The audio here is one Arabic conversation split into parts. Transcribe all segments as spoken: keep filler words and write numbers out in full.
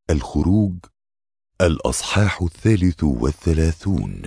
الخروج الأصحاح الثالث والثلاثون.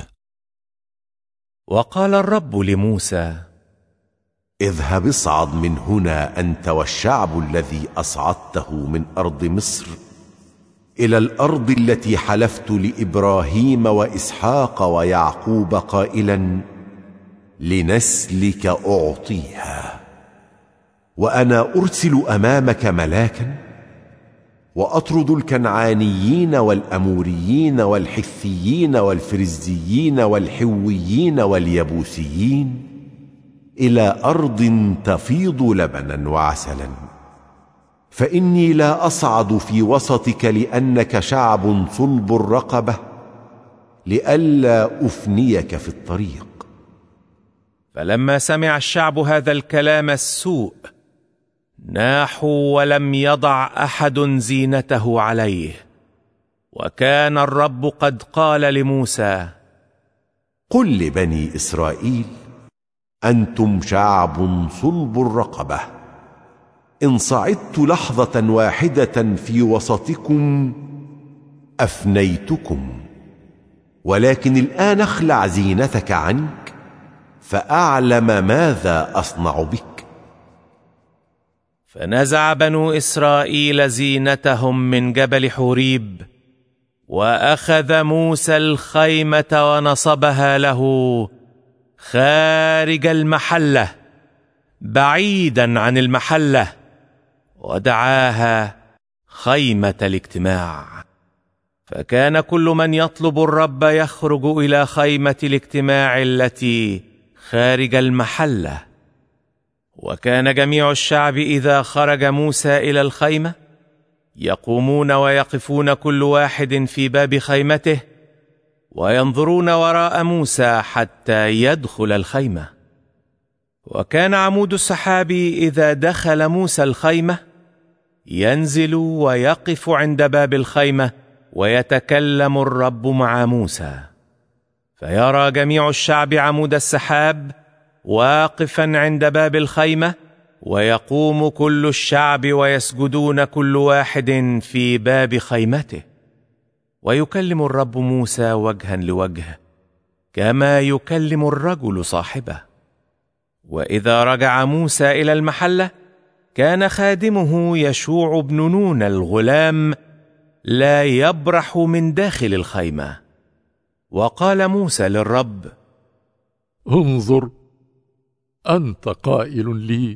وقال الرب لموسى: اذهب اصعد من هنا أنت والشعب الذي أصعدته من أرض مصر إلى الأرض التي حلفت لإبراهيم وإسحاق ويعقوب قائلا: لنسلك أعطيها. وأنا أرسل أمامك ملاكا وأطرد الكنعانيين والأموريين والحثيين والفرزيين والحويين واليبوسيين إلى أرض تفيض لبنا وعسلا، فإني لا أصعد في وسطك لأنك شعب صلب الرقبة، لئلا أفنيك في الطريق. فلما سمع الشعب هذا الكلام السوء ناحوا، ولم يضع أحد زينته عليه. وكان الرب قد قال لموسى: قل لبني إسرائيل: أنتم شعب صلب الرقبة، إن صعدت لحظة واحدة في وسطكم أفنيتكم، ولكن الآن اخلع زينتك عنك فأعلم ماذا أصنع بك. فنزع بنو إسرائيل زينتهم من جبل حوريب، وأخذ موسى الخيمة ونصبها له خارج المحلة بعيدا عن المحلة، ودعاها خيمة الاجتماع. فكان كل من يطلب الرب يخرج إلى خيمة الاجتماع التي خارج المحلة. وكان جميع الشعب إذا خرج موسى إلى الخيمة يقومون ويقفون كل واحد في باب خيمته، وينظرون وراء موسى حتى يدخل الخيمة. وكان عمود السحاب إذا دخل موسى الخيمة ينزل ويقف عند باب الخيمة، ويتكلم الرب مع موسى. فيرى جميع الشعب عمود السحاب واقفا عند باب الخيمة، ويقوم كل الشعب ويسجدون كل واحد في باب خيمته. ويكلم الرب موسى وجها لوجه كما يكلم الرجل صاحبه. وإذا رجع موسى إلى المحلة كان خادمه يشوع بن نون الغلام لا يبرح من داخل الخيمة. وقال موسى للرب: انظر، أنت قائل لي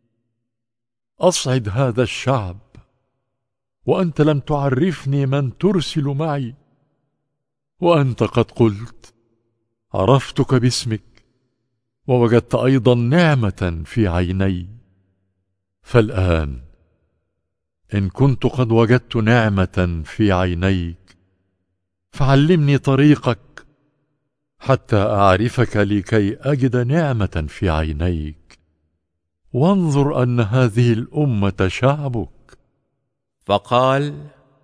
أصعد هذا الشعب، وأنت لم تعرفني من ترسل معي، وأنت قد قلت عرفتك باسمك، ووجدت أيضا نعمة في عيني. فالآن إن كنت قد وجدت نعمة في عينيك فعلمني طريقك حتى أعرفك، لكي أجد نعمة في عينيك، وانظر أن هذه الأمة شعبك. فقال: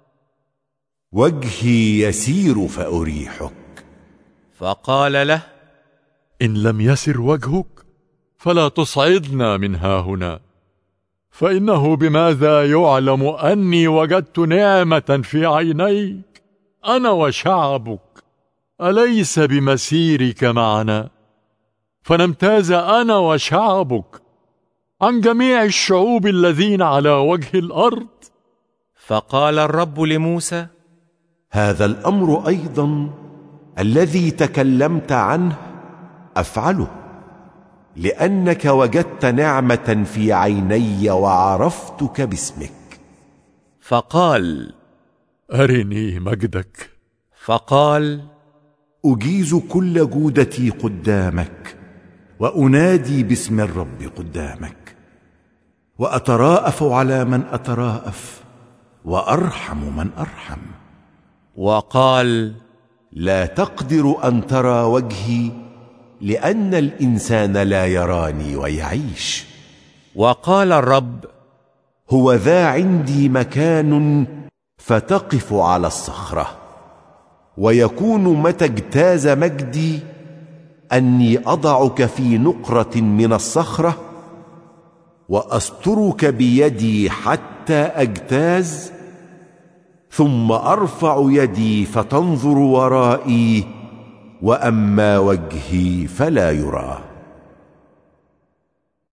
وجهي يسير فأريحك. فقال له: إن لم يسر وجهك فلا تصعدنا من ها هنا، فإنه بماذا يعلم أني وجدت نعمة في عينيك أنا وشعبك؟ أليس بمسيرك معنا فنمتاز أنا وشعبك عن جميع الشعوب الذين على وجه الأرض؟ فقال الرب لموسى: هذا الأمر أيضا الذي تكلمت عنه أفعله، لأنك وجدت نعمة في عيني وعرفتك باسمك. فقال: أرني مجدك. فقال: أجيز كل جودتي قدامك، وأنادي باسم الرب قدامك، وأتراءف على من أتراءف، وأرحم من أرحم. وقال: لا تقدر أن ترى وجهي، لأن الإنسان لا يراني ويعيش. وقال الرب: هو ذا عندي مكان فتقف على الصخرة، ويكون متى اجتاز مجدي أني أضعك في نقرة من الصخرة، وأسترك بيدي حتى أجتاز، ثم أرفع يدي فتنظر ورائي، وأما وجهي فلا يرى.